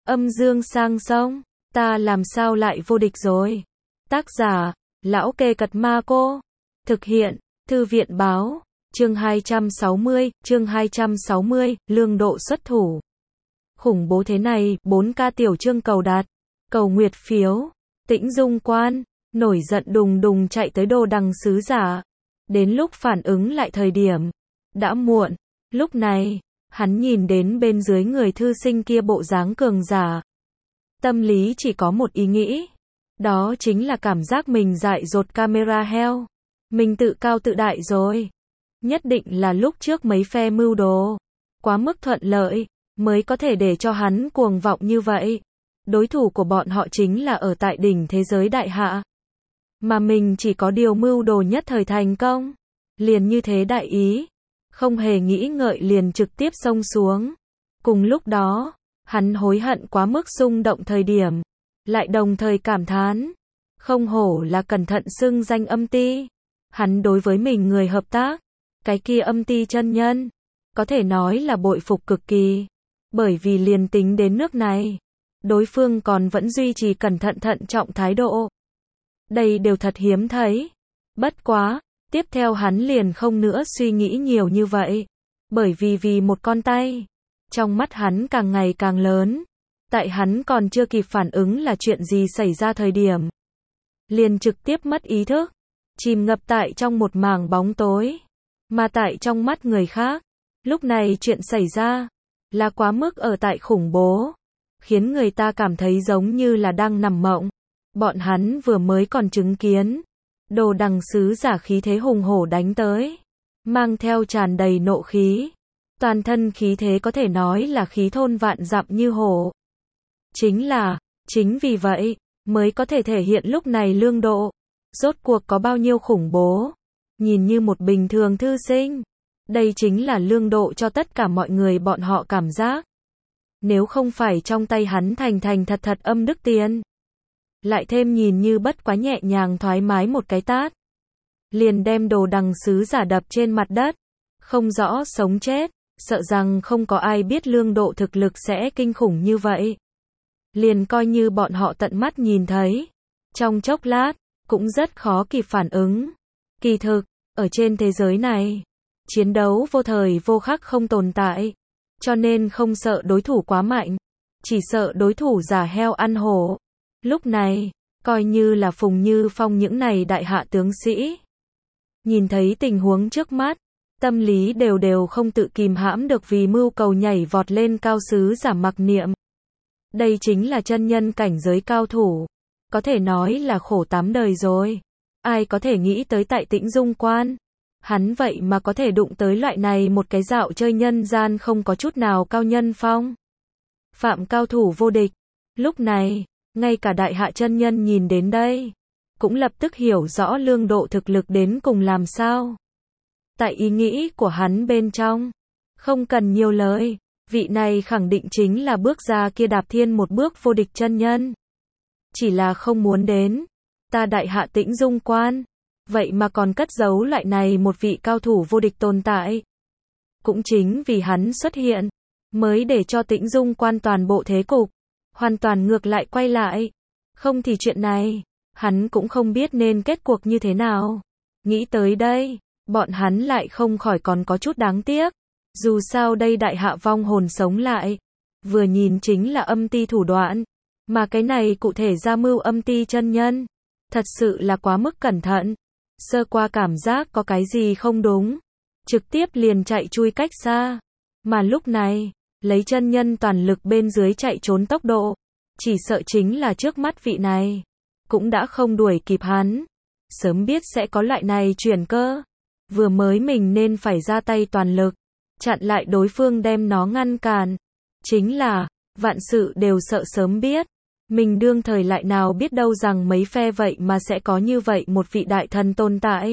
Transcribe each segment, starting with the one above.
Âm dương sang sông, ta làm sao lại vô địch rồi? Tác giả, Lão Kê Cật Ma Cô. Thực hiện, Thư viện Báo. Chương 260, Lương Độ xuất thủ. Khủng bố thế này, 4K tiểu chương cầu đạt, cầu nguyệt phiếu. Tĩnh Dung Quan, nổi giận đùng đùng chạy tới Đồ Đằng sứ giả. Đến lúc phản ứng lại thời điểm, đã muộn. Lúc này, hắn nhìn đến bên dưới người thư sinh kia bộ dáng cường giả. Tâm lý chỉ có một ý nghĩ. Đó chính là cảm giác mình dại dột camera heo. Mình tự cao tự đại rồi. Nhất định là lúc trước mấy phe mưu đồ quá mức thuận lợi, mới có thể để cho hắn cuồng vọng như vậy. Đối thủ của bọn họ chính là ở tại đỉnh thế giới đại hạ. Mà mình chỉ có điều mưu đồ nhất thời thành công. Liền như thế đại ý. Không hề nghĩ ngợi liền trực tiếp xông xuống. Cùng lúc đó, hắn hối hận quá mức xung động thời điểm. Lại đồng thời cảm thán. Không hổ là cẩn thận xưng danh Âm Ti. Hắn đối với mình người hợp tác. Cái kia Âm Ti chân nhân. Có thể nói là bội phục cực kỳ. Bởi vì liền tính đến nước này. Đối phương còn vẫn duy trì cẩn thận thận trọng thái độ. Đây đều thật hiếm thấy. Bất quá, tiếp theo hắn liền không nữa suy nghĩ nhiều như vậy. Bởi vì một con tay. Trong mắt hắn càng ngày càng lớn. Tại hắn còn chưa kịp phản ứng là chuyện gì xảy ra thời điểm. Liền trực tiếp mất ý thức. Chìm ngập tại trong một mảng bóng tối. Mà tại trong mắt người khác. Lúc này chuyện xảy ra. Là quá mức ở tại khủng bố. Khiến người ta cảm thấy giống như là đang nằm mộng. Bọn hắn vừa mới còn chứng kiến. Đồ Đằng sứ giả khí thế hùng hổ đánh tới. Mang theo tràn đầy nộ khí. Toàn thân khí thế có thể nói là khí thôn vạn dặm như hổ. Chính vì vậy, mới có thể thể hiện lúc này Lương Độ. Rốt cuộc có bao nhiêu khủng bố. Nhìn như một bình thường thư sinh. Đây chính là Lương Độ cho tất cả mọi người bọn họ cảm giác. Nếu không phải trong tay hắn thành thật âm đức tiền. Lại thêm nhìn như bất quá nhẹ nhàng thoải mái một cái tát. Liền đem Đồ Đằng sứ giả đập trên mặt đất. Không rõ sống chết. Sợ rằng không có ai biết Lương Độ thực lực sẽ kinh khủng như vậy. Liền coi như bọn họ tận mắt nhìn thấy. Trong chốc lát, cũng rất khó kịp phản ứng. Kỳ thực, ở trên thế giới này, chiến đấu vô thời vô khắc không tồn tại. Cho nên không sợ đối thủ quá mạnh. Chỉ sợ đối thủ giả heo ăn hổ. Lúc này, coi như là Phùng Như Phong những này đại hạ tướng sĩ. Nhìn thấy tình huống trước mắt. Tâm lý đều không tự kìm hãm được vì mưu cầu nhảy vọt lên cao sứ giả mặc niệm. Đây chính là chân nhân cảnh giới cao thủ. Có thể nói là khổ tám đời rồi. Ai có thể nghĩ tới tại Tĩnh Dung Quan. Hắn vậy mà có thể đụng tới loại này một cái dạo chơi nhân gian không có chút nào cao nhân phong. Phạm cao thủ vô địch. Lúc này, ngay cả đại hạ chân nhân nhìn đến đây. Cũng lập tức hiểu rõ Lương Độ thực lực đến cùng làm sao. Tại ý nghĩ của hắn bên trong, không cần nhiều lời, vị này khẳng định chính là bước ra kia đạp thiên một bước vô địch chân nhân. Chỉ là không muốn đến, ta đại hạ Tĩnh Dung Quan, vậy mà còn cất giấu loại này một vị cao thủ vô địch tồn tại. Cũng chính vì hắn xuất hiện, mới để cho Tĩnh Dung Quan toàn bộ thế cục, hoàn toàn ngược lại quay lại. Không thì chuyện này, hắn cũng không biết nên kết cuộc như thế nào. Nghĩ tới đây. Bọn hắn lại không khỏi còn có chút đáng tiếc. Dù sao đây đại hạ vong hồn sống lại. Vừa nhìn chính là Âm Ti thủ đoạn. Mà cái này cụ thể ra mưu Âm Ti chân nhân. Thật sự là quá mức cẩn thận. Sơ qua cảm giác có cái gì không đúng. Trực tiếp liền chạy chui cách xa. Mà lúc này, lấy chân nhân toàn lực bên dưới chạy trốn tốc độ. Chỉ sợ chính là trước mắt vị này. Cũng đã không đuổi kịp hắn. Sớm biết sẽ có loại này chuyển cơ. Vừa mới mình nên phải ra tay toàn lực, chặn lại đối phương đem nó ngăn cản. Chính là, vạn sự đều sợ sớm biết. Mình đương thời lại nào biết đâu rằng mấy phe vậy mà sẽ có như vậy một vị đại thần tồn tại.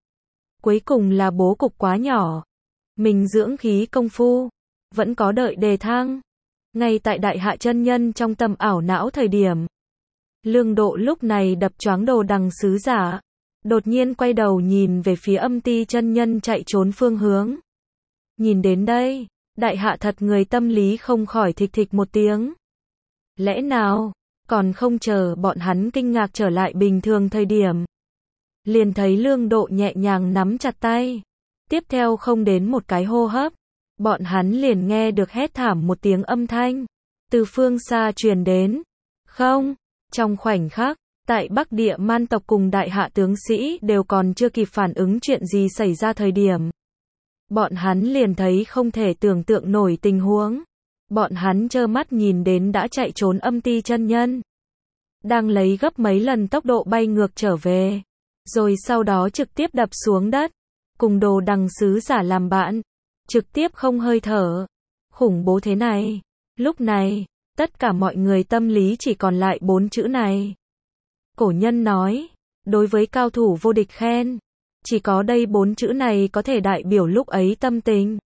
Cuối cùng là bố cục quá nhỏ. Mình dưỡng khí công phu, vẫn có đợi đề thăng. Ngay tại đại hạ chân nhân trong tâm ảo não thời điểm. Lương Độ lúc này đập choáng Đồ Đằng sứ giả. Đột nhiên quay đầu nhìn về phía Âm Ti chân nhân chạy trốn phương hướng. Nhìn đến đây, đại hạ thật người tâm lý không khỏi thịch thịch một tiếng. Lẽ nào, còn không chờ bọn hắn kinh ngạc trở lại bình thường thời điểm. Liền thấy Lương Độ nhẹ nhàng nắm chặt tay. Tiếp theo không đến một cái hô hấp, bọn hắn liền nghe được hét thảm một tiếng âm thanh. Từ phương xa truyền đến. Không, trong khoảnh khắc, tại Bắc Địa Man tộc cùng đại hạ tướng sĩ đều còn chưa kịp phản ứng chuyện gì xảy ra thời điểm. Bọn hắn liền thấy không thể tưởng tượng nổi tình huống. Bọn hắn trơ mắt nhìn đến đã chạy trốn Âm Ti chân nhân. Đang lấy gấp mấy lần tốc độ bay ngược trở về. Rồi sau đó trực tiếp đập xuống đất. Cùng Đồ Đằng sứ giả làm bạn. Trực tiếp không hơi thở. Khủng bố thế này. Lúc này, tất cả mọi người tâm lý chỉ còn lại 4 chữ này. Cổ nhân nói, đối với cao thủ vô địch khen. Chỉ có đây 4 chữ này có thể đại biểu lúc ấy tâm tình.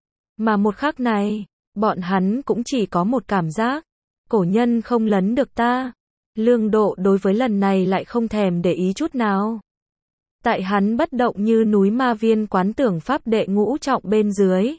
Mà một khắc này, bọn hắn cũng chỉ có một cảm giác. Cổ nhân không lấn được ta. Lương Độ đối với lần này lại không thèm để ý chút nào. Tại hắn bất động như núi Ma Viên quán tưởng pháp đệ ngũ trọng bên dưới.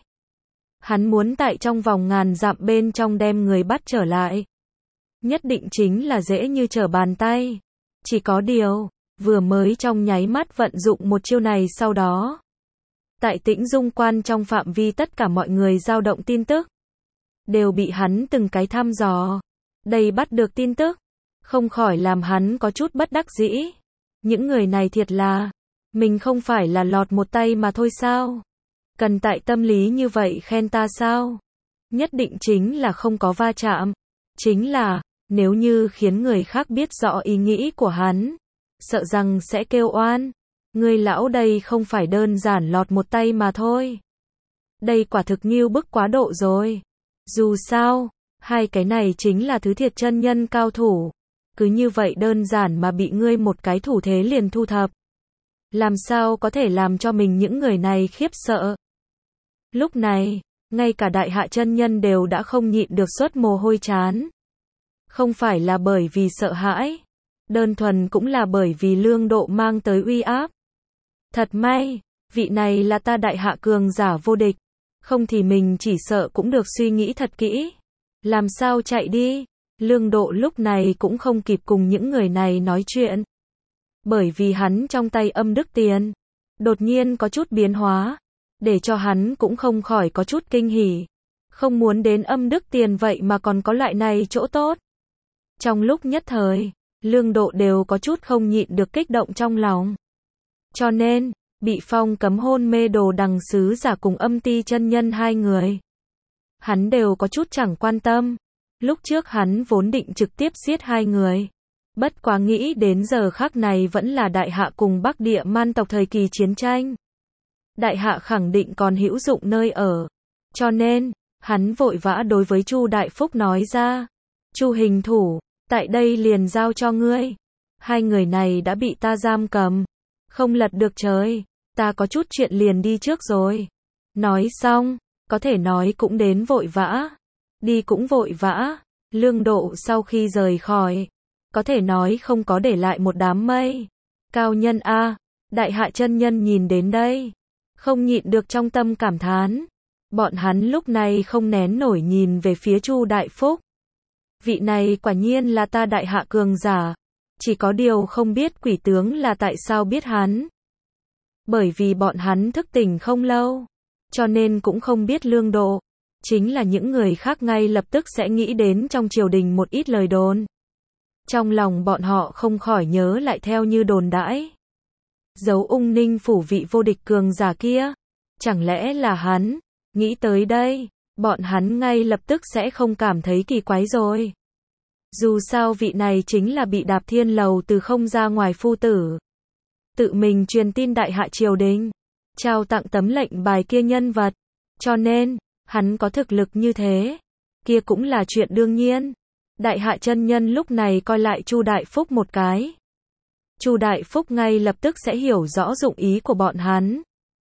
Hắn muốn tại trong vòng ngàn dặm bên trong đem người bắt trở lại. Nhất định chính là dễ như trở bàn tay. Chỉ có điều, vừa mới trong nháy mắt vận dụng một chiêu này sau đó. Tại Tĩnh Dung Quan trong phạm vi tất cả mọi người dao động tin tức. Đều bị hắn từng cái thăm dò. Đây bắt được tin tức. Không khỏi làm hắn có chút bất đắc dĩ. Những người này thiệt là, mình không phải là lọt một tay mà thôi sao? Cần tại tâm lý như vậy khen ta sao? Nhất định chính là không có va chạm. Chính là, nếu như khiến người khác biết rõ ý nghĩ của hắn, sợ rằng sẽ kêu oan. Người lão đây không phải đơn giản lọt một tay mà thôi. Đây quả thực nghiêu bức quá độ rồi. Dù sao, hai cái này chính là thứ thiệt chân nhân cao thủ. Cứ như vậy đơn giản mà bị ngươi một cái thủ thế liền thu thập. Làm sao có thể làm cho mình những người này khiếp sợ. Lúc này, ngay cả đại hạ chân nhân đều đã không nhịn được xuất mồ hôi trán. Không phải là bởi vì sợ hãi. Đơn thuần cũng là bởi vì Lương Độ mang tới uy áp. Thật may, vị này là ta đại hạ cường giả vô địch. Không thì mình chỉ sợ cũng được suy nghĩ thật kỹ. Làm sao chạy đi? Lương Độ lúc này cũng không kịp cùng những người này nói chuyện. Bởi vì hắn trong tay âm đức tiền đột nhiên có chút biến hóa, để cho hắn cũng không khỏi có chút kinh hỉ. Không muốn đến âm đức tiền vậy mà còn có loại này chỗ tốt. Trong lúc nhất thời, Lương Độ đều có chút không nhịn được kích động trong lòng. Cho nên, bị phong cấm hôn mê Đồ Đằng sứ giả cùng Âm Ti chân nhân hai người, hắn đều có chút chẳng quan tâm. Lúc trước hắn vốn định trực tiếp giết hai người. Bất quá nghĩ đến giờ khắc này vẫn là đại hạ cùng Bắc Địa Man tộc thời kỳ chiến tranh. Đại hạ khẳng định còn hữu dụng nơi ở. Cho nên, hắn vội vã đối với Chu Đại Phúc nói ra. Chu hình thủ, tại đây liền giao cho ngươi. Hai người này đã bị ta giam cầm. Không lật được trời. Ta có chút chuyện liền đi trước rồi. Nói xong, có thể nói cũng đến vội vã. Đi cũng vội vã. Lương Độ sau khi rời khỏi, có thể nói không có để lại một đám mây. Cao nhân a, đại hạ chân nhân nhìn đến đây, không nhịn được trong tâm cảm thán. Bọn hắn lúc này không nén nổi nhìn về phía Chu Đại Phúc. Vị này quả nhiên là ta đại hạ cường giả. Chỉ có điều không biết quỷ tướng là tại sao biết hắn. Bởi vì bọn hắn thức tỉnh không lâu, cho nên cũng không biết Lương Độ. Chính là những người khác ngay lập tức sẽ nghĩ đến trong triều đình một ít lời đồn. Trong lòng bọn họ không khỏi nhớ lại theo như đồn đãi. Giấu Ung Ninh phủ vị vô địch cường giả kia. Chẳng lẽ là hắn? Nghĩ tới đây, bọn hắn ngay lập tức sẽ không cảm thấy kỳ quái rồi. Dù sao vị này chính là bị Đạp Thiên Lầu từ không ra ngoài phu tử. Tự mình truyền tin đại hạ triều đình, trao tặng tấm lệnh bài kia nhân vật. Cho nên, hắn có thực lực như thế, kia cũng là chuyện đương nhiên. Đại hạ chân nhân lúc này coi lại Chu Đại Phúc một cái. Chu Đại Phúc ngay lập tức sẽ hiểu rõ dụng ý của bọn hắn.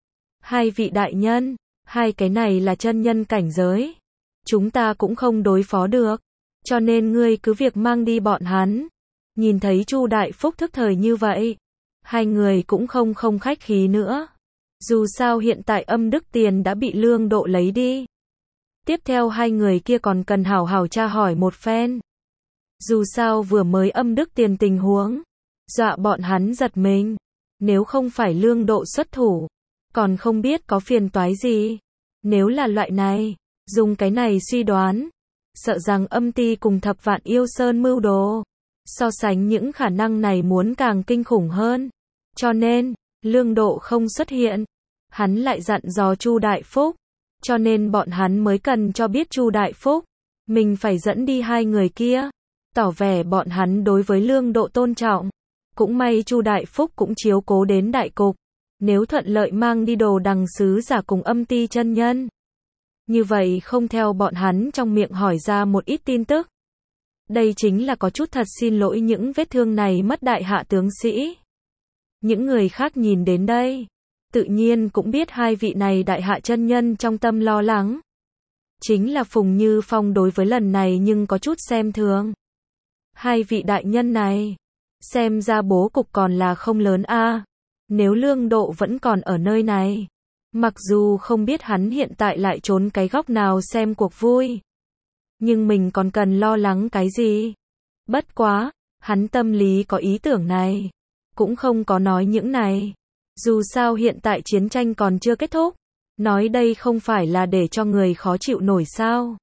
Hai vị đại nhân, hai cái này là chân nhân cảnh giới. Chúng ta cũng không đối phó được. Cho nên ngươi cứ việc mang đi bọn hắn. Nhìn thấy Chu Đại Phúc thức thời như vậy, hai người cũng không khách khí nữa. Dù sao hiện tại âm đức tiền đã bị Lương Độ lấy đi. Tiếp theo hai người kia còn cần hảo hảo tra hỏi một phen. Dù sao vừa mới âm đức tiền tình huống, dọa bọn hắn giật mình. Nếu không phải Lương Độ xuất thủ, còn không biết có phiền toái gì. Nếu là loại này, dùng cái này suy đoán, sợ rằng âm ti cùng Thập Vạn Yêu Sơn mưu đồ, so sánh những khả năng này muốn càng kinh khủng hơn. Cho nên, Lương Độ không xuất hiện, hắn lại dặn dò Chu Đại Phúc, cho nên bọn hắn mới cần cho biết Chu Đại Phúc, mình phải dẫn đi hai người kia, tỏ vẻ bọn hắn đối với Lương Độ tôn trọng. Cũng may Chu Đại Phúc cũng chiếu cố đến đại cục, nếu thuận lợi mang đi Đồ Đằng sứ giả cùng âm ti chân nhân. Như vậy không theo bọn hắn trong miệng hỏi ra một ít tin tức. Đây chính là có chút thật xin lỗi những vết thương này mất đại hạ tướng sĩ. Những người khác nhìn đến đây, tự nhiên cũng biết hai vị này đại hạ chân nhân trong tâm lo lắng. Chính là Phùng Như Phong đối với lần này nhưng có chút xem thường. Hai vị đại nhân này, xem ra bố cục còn là không lớn a. Nếu Lương Độ vẫn còn ở nơi này, mặc dù không biết hắn hiện tại lại trốn cái góc nào xem cuộc vui, nhưng mình còn cần lo lắng cái gì? Bất quá, hắn tâm lý có ý tưởng này, cũng không có nói những này. Dù sao hiện tại chiến tranh còn chưa kết thúc, nói đây không phải là để cho người khó chịu nổi sao?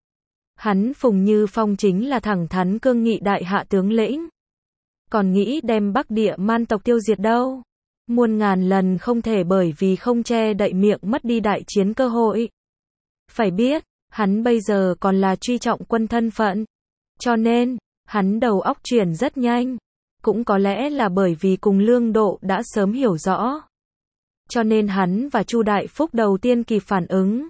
Hắn Phùng Như Phong chính là thẳng thắn cương nghị đại hạ tướng lĩnh, còn nghĩ đem Bắc Địa Man tộc tiêu diệt đâu. Muôn ngàn lần không thể bởi vì không che đậy miệng mất đi đại chiến cơ hội. Phải biết, hắn bây giờ còn là truy trọng quân thân phận. Cho nên, hắn đầu óc chuyển rất nhanh. Cũng có lẽ là bởi vì cùng Lương Độ đã sớm hiểu rõ. Cho nên hắn và Chu Đại Phúc đầu tiên kịp phản ứng.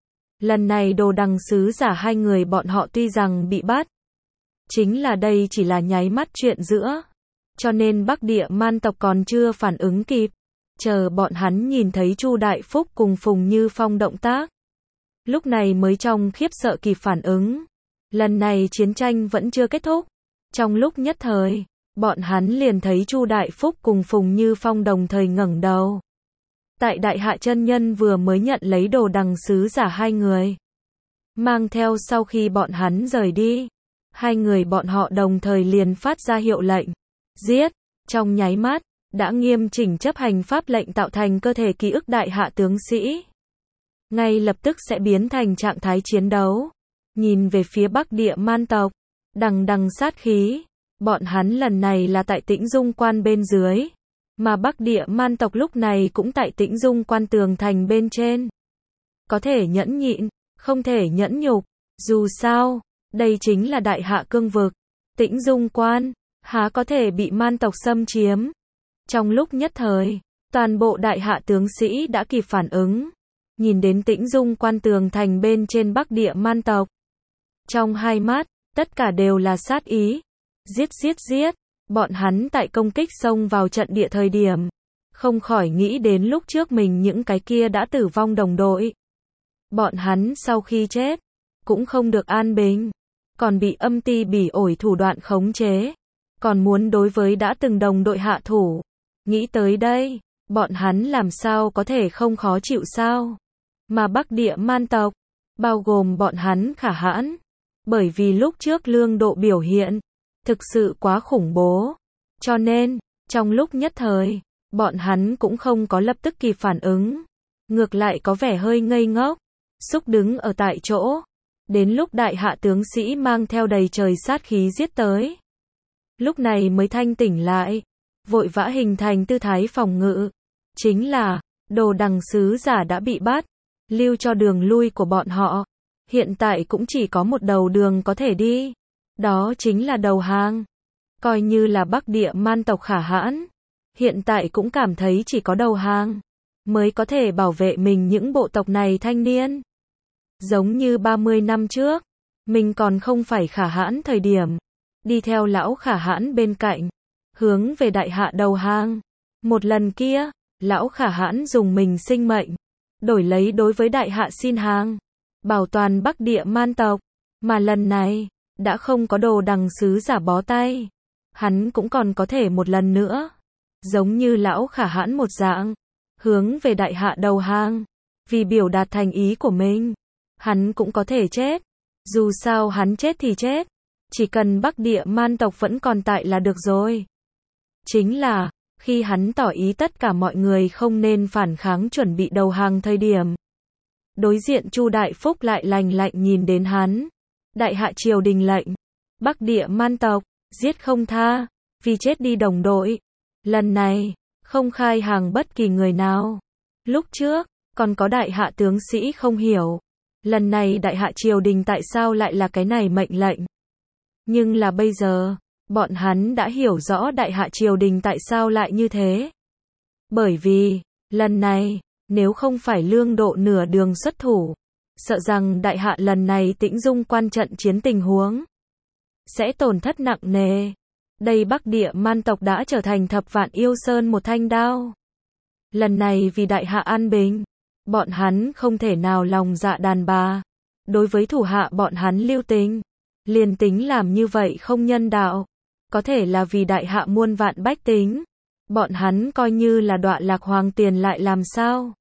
Lần này Đồ Đằng sứ giả hai người bọn họ tuy rằng bị bắt, chính là đây chỉ là nháy mắt chuyện giữa. Cho nên Bắc Địa Man tộc còn chưa phản ứng kịp. Chờ bọn hắn nhìn thấy Chu Đại Phúc cùng Phùng Như Phong động tác, lúc này mới trong khiếp sợ kịp phản ứng. Lần này chiến tranh vẫn chưa kết thúc. Trong lúc nhất thời, bọn hắn liền thấy Chu Đại Phúc cùng Phùng Như Phong đồng thời ngẩng đầu. Tại đại hạ chân nhân vừa mới nhận lấy Đồ Đằng sứ giả hai người, mang theo sau khi bọn hắn rời đi, hai người bọn họ đồng thời liền phát ra hiệu lệnh. Giết, trong nháy mắt, đã nghiêm chỉnh chấp hành pháp lệnh tạo thành cơ thể ký ức đại hạ tướng sĩ. Ngay lập tức sẽ biến thành trạng thái chiến đấu. Nhìn về phía Bắc Địa Man tộc, đằng đằng sát khí, bọn hắn lần này là tại Tĩnh Dung Quan bên dưới, mà Bắc Địa Man tộc lúc này cũng tại Tĩnh Dung Quan tường thành bên trên. Có thể nhẫn nhịn, không thể nhẫn nhục, dù sao, đây chính là đại hạ cương vực, Tĩnh Dung Quan há có thể bị Man tộc xâm chiếm. Trong lúc nhất thời, toàn bộ đại hạ tướng sĩ đã kịp phản ứng, nhìn đến Tĩnh Dung Quan tường thành bên trên Bắc Địa Man tộc. Trong hai mắt, tất cả đều là sát ý. Giết giết giết, bọn hắn tại công kích xông vào trận địa thời điểm, không khỏi nghĩ đến lúc trước mình những cái kia đã tử vong đồng đội. Bọn hắn sau khi chết, cũng không được an bình, còn bị âm ti bỉ ổi thủ đoạn khống chế. Còn muốn đối với đã từng đồng đội hạ thủ. Nghĩ tới đây, bọn hắn làm sao có thể không khó chịu sao? Mà Bắc Địa Man tộc, bao gồm bọn hắn Khả Hãn, bởi vì lúc trước Lương Độ biểu hiện, thực sự quá khủng bố. Cho nên, trong lúc nhất thời, bọn hắn cũng không có lập tức kịp phản ứng. Ngược lại có vẻ hơi ngây ngốc, xúc đứng ở tại chỗ. Đến lúc đại hạ tướng sĩ mang theo đầy trời sát khí giết tới, lúc này mới thanh tỉnh lại, vội vã hình thành tư thái phòng ngự. Chính là, Đồ Đằng sứ giả đã bị bắt, lưu cho đường lui của bọn họ. Hiện tại cũng chỉ có một đầu đường có thể đi. Đó chính là đầu hàng. Coi như là Bắc Địa Man tộc Khả Hãn, hiện tại cũng cảm thấy chỉ có đầu hàng mới có thể bảo vệ mình những bộ tộc này thanh niên. Giống như 30 năm trước, mình còn không phải Khả Hãn thời điểm, đi theo lão Khả Hãn bên cạnh, hướng về đại hạ đầu hàng. Một lần kia, lão Khả Hãn dùng mình sinh mệnh, đổi lấy đối với đại hạ xin hàng, bảo toàn Bắc Địa Man tộc. Mà lần này, đã không có Đồ Đằng sứ giả bó tay, hắn cũng còn có thể một lần nữa, giống như lão Khả Hãn một dạng, hướng về đại hạ đầu hàng. Vì biểu đạt thành ý của mình, hắn cũng có thể chết. Dù sao hắn chết thì chết, chỉ cần Bắc Địa Man tộc vẫn còn tại là được rồi. Chính là, khi hắn tỏ ý tất cả mọi người không nên phản kháng chuẩn bị đầu hàng thời điểm. Đối diện Chu Đại Phúc lại lạnh lạnh nhìn đến hắn. Đại hạ triều đình lệnh. Bắc Địa Man tộc, giết không tha, vì chết đi đồng đội. Lần này, không khai hàng bất kỳ người nào. Lúc trước, còn có đại hạ tướng sĩ không hiểu. Lần này đại hạ triều đình tại sao lại là cái này mệnh lệnh. Nhưng là bây giờ, bọn hắn đã hiểu rõ đại hạ triều đình tại sao lại như thế. Bởi vì, lần này, nếu không phải Lương Độ nửa đường xuất thủ, sợ rằng đại hạ lần này Tĩnh Dung Quan trận chiến tình huống sẽ tổn thất nặng nề. Đây Bắc Địa Man tộc đã trở thành Thập Vạn Yêu Sơn một thanh đao. Lần này vì đại hạ an bình, bọn hắn không thể nào lòng dạ đàn bà. Đối với thủ hạ bọn hắn lưu tình, liền tính làm như vậy không nhân đạo. Có thể là vì đại hạ muôn vạn bách tính. Bọn hắn coi như là đọa lạc hoàng tiền lại làm sao.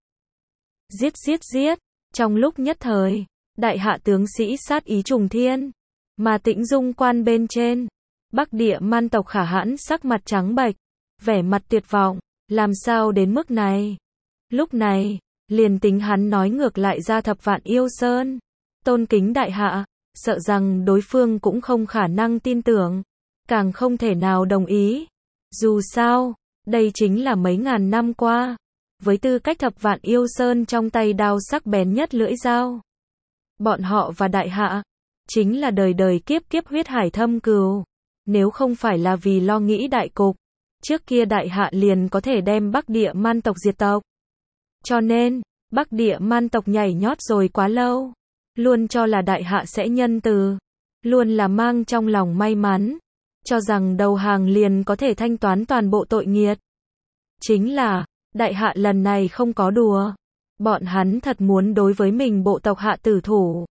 Giết giết giết, trong lúc nhất thời, đại hạ tướng sĩ sát ý trùng thiên. Mà Tĩnh Dung Quan bên trên, Bắc Địa Man tộc Khả Hãn sắc mặt trắng bệch, vẻ mặt tuyệt vọng, làm sao đến mức này. Lúc này, liền tính hắn nói ngược lại ra Thập Vạn Yêu Sơn, tôn kính đại hạ, sợ rằng đối phương cũng không khả năng tin tưởng, càng không thể nào đồng ý. Dù sao, đây chính là mấy ngàn năm qua, với tư cách Thập Vạn Yêu Sơn trong tay đao sắc bén nhất lưỡi dao. Bọn họ và đại hạ, chính là đời đời kiếp kiếp huyết hải thâm cừu. Nếu không phải là vì lo nghĩ đại cục, trước kia đại hạ liền có thể đem Bắc Địa Man tộc diệt tộc. Cho nên, Bắc Địa Man tộc nhảy nhót rồi quá lâu, luôn cho là đại hạ sẽ nhân từ, luôn là mang trong lòng may mắn, cho rằng đầu hàng liền có thể thanh toán toàn bộ tội nghiệt. Chính là, đại hạ lần này không có đùa, bọn hắn thật muốn đối với mình bộ tộc hạ tử thủ.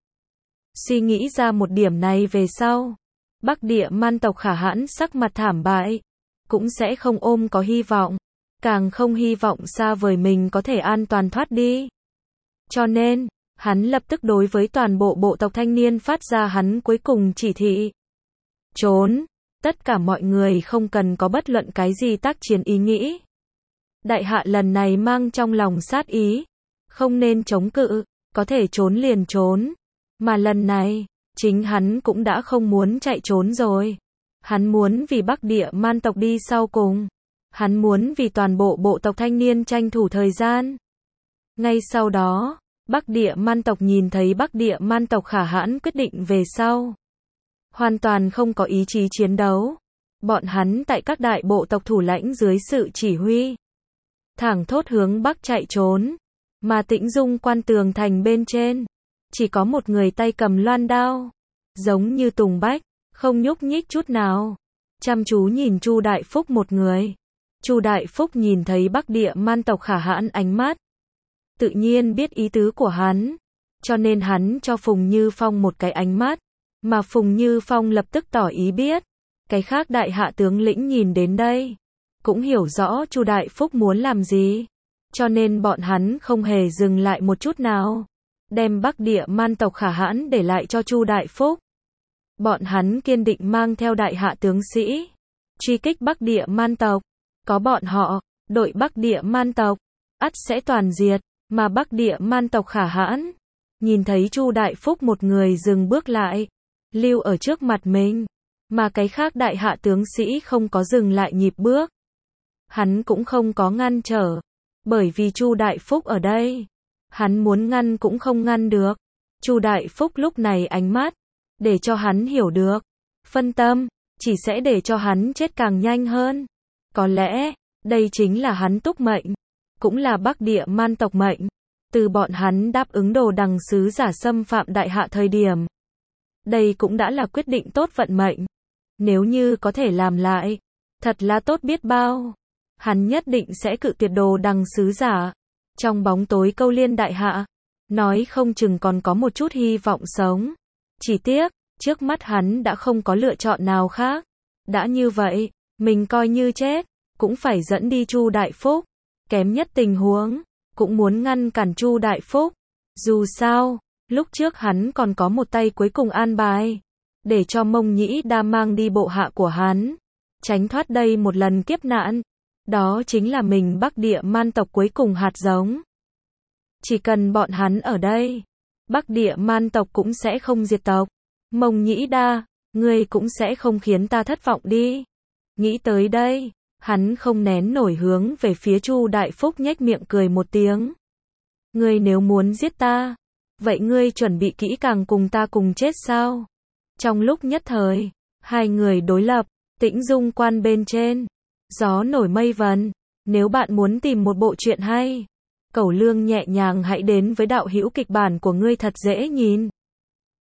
Suy nghĩ ra một điểm này về sau, Bắc Địa Man tộc Khả Hãn sắc mặt thảm bại, cũng sẽ không ôm có hy vọng, càng không hy vọng xa vời mình có thể an toàn thoát đi. Cho nên, hắn lập tức đối với toàn bộ bộ tộc thanh niên phát ra hắn cuối cùng chỉ thị. Trốn, tất cả mọi người không cần có bất luận cái gì tác chiến ý nghĩ. Đại hạ lần này mang trong lòng sát ý, không nên chống cự, có thể trốn liền trốn. Mà lần này, chính hắn cũng đã không muốn chạy trốn rồi. Hắn muốn vì Bắc Địa Man tộc đi sau cùng. Hắn muốn vì toàn bộ bộ tộc thanh niên tranh thủ thời gian. Ngay sau đó, Bắc Địa Man tộc nhìn thấy Bắc Địa Man tộc Khả Hãn quyết định về sau. Hoàn toàn không có ý chí chiến đấu. Bọn hắn tại các đại bộ tộc thủ lãnh dưới sự chỉ huy, thẳng thốt hướng Bắc chạy trốn. Mà Tĩnh Dung Quan tường thành bên trên, chỉ có một người tay cầm loan đao, giống như Tùng Bách, không nhúc nhích chút nào, chăm chú nhìn Chu Đại Phúc một người. Chu Đại Phúc nhìn thấy Bắc Địa Man tộc Khả Hãn ánh mắt, tự nhiên biết ý tứ của hắn, cho nên hắn cho Phùng Như Phong một cái ánh mắt, mà Phùng Như Phong lập tức tỏ ý biết. Cái khác đại hạ tướng lĩnh nhìn đến đây, cũng hiểu rõ Chu Đại Phúc muốn làm gì, cho nên bọn hắn không hề dừng lại một chút nào, đem Bắc Địa Man tộc Khả Hãn để lại cho Chu Đại Phúc. Bọn hắn kiên định mang theo đại hạ tướng sĩ, truy kích Bắc Địa Man tộc. Có bọn họ, đội Bắc Địa Man tộc, ắt sẽ toàn diệt. Mà Bắc Địa Man tộc Khả Hãn, nhìn thấy Chu Đại Phúc một người dừng bước lại, lưu ở trước mặt mình, mà cái khác đại hạ tướng sĩ không có dừng lại nhịp bước. Hắn cũng không có ngăn trở, bởi vì Chu Đại Phúc ở đây, hắn muốn ngăn cũng không ngăn được. Chu Đại Phúc lúc này ánh mắt, để cho hắn hiểu được, phân tâm, chỉ sẽ để cho hắn chết càng nhanh hơn. Có lẽ, đây chính là hắn túc mệnh, cũng là Bắc Địa Man tộc mệnh. Từ bọn hắn đáp ứng đồ đằng sứ giả xâm phạm đại hạ thời điểm, đây cũng đã là quyết định tốt vận mệnh. Nếu như có thể làm lại, thật là tốt biết bao. Hắn nhất định sẽ cự tuyệt đồ đằng sứ giả. Trong bóng tối câu liên đại hạ, nói không chừng còn có một chút hy vọng sống. Chỉ tiếc, trước mắt hắn đã không có lựa chọn nào khác. Đã như vậy, mình coi như chết, cũng phải dẫn đi Chu Đại Phúc. Kém nhất tình huống, cũng muốn ngăn cản Chu Đại Phúc. Dù sao, lúc trước hắn còn có một tay cuối cùng an bài. để cho Mông Nhĩ Đa mang đi bộ hạ của hắn, tránh thoát đây một lần kiếp nạn. Đó chính là mình Bắc Địa Man tộc cuối cùng hạt giống. Chỉ cần bọn hắn ở đây, Bắc Địa Man tộc cũng sẽ không diệt tộc. Mông Nhĩ Đa, ngươi cũng sẽ không khiến ta thất vọng đi. Nghĩ tới đây, hắn không nén nổi hướng về phía Chu Đại Phúc nhếch miệng cười một tiếng. Ngươi nếu muốn giết ta, vậy ngươi chuẩn bị kỹ càng cùng ta cùng chết sao? Trong lúc nhất thời, hai người đối lập, Tĩnh Dung Quan bên trên, gió nổi mây vần. Nếu bạn muốn tìm một bộ truyện hay, Cẩu Lương nhẹ nhàng hãy đến với đạo hữu kịch bản của ngươi thật dễ nhìn.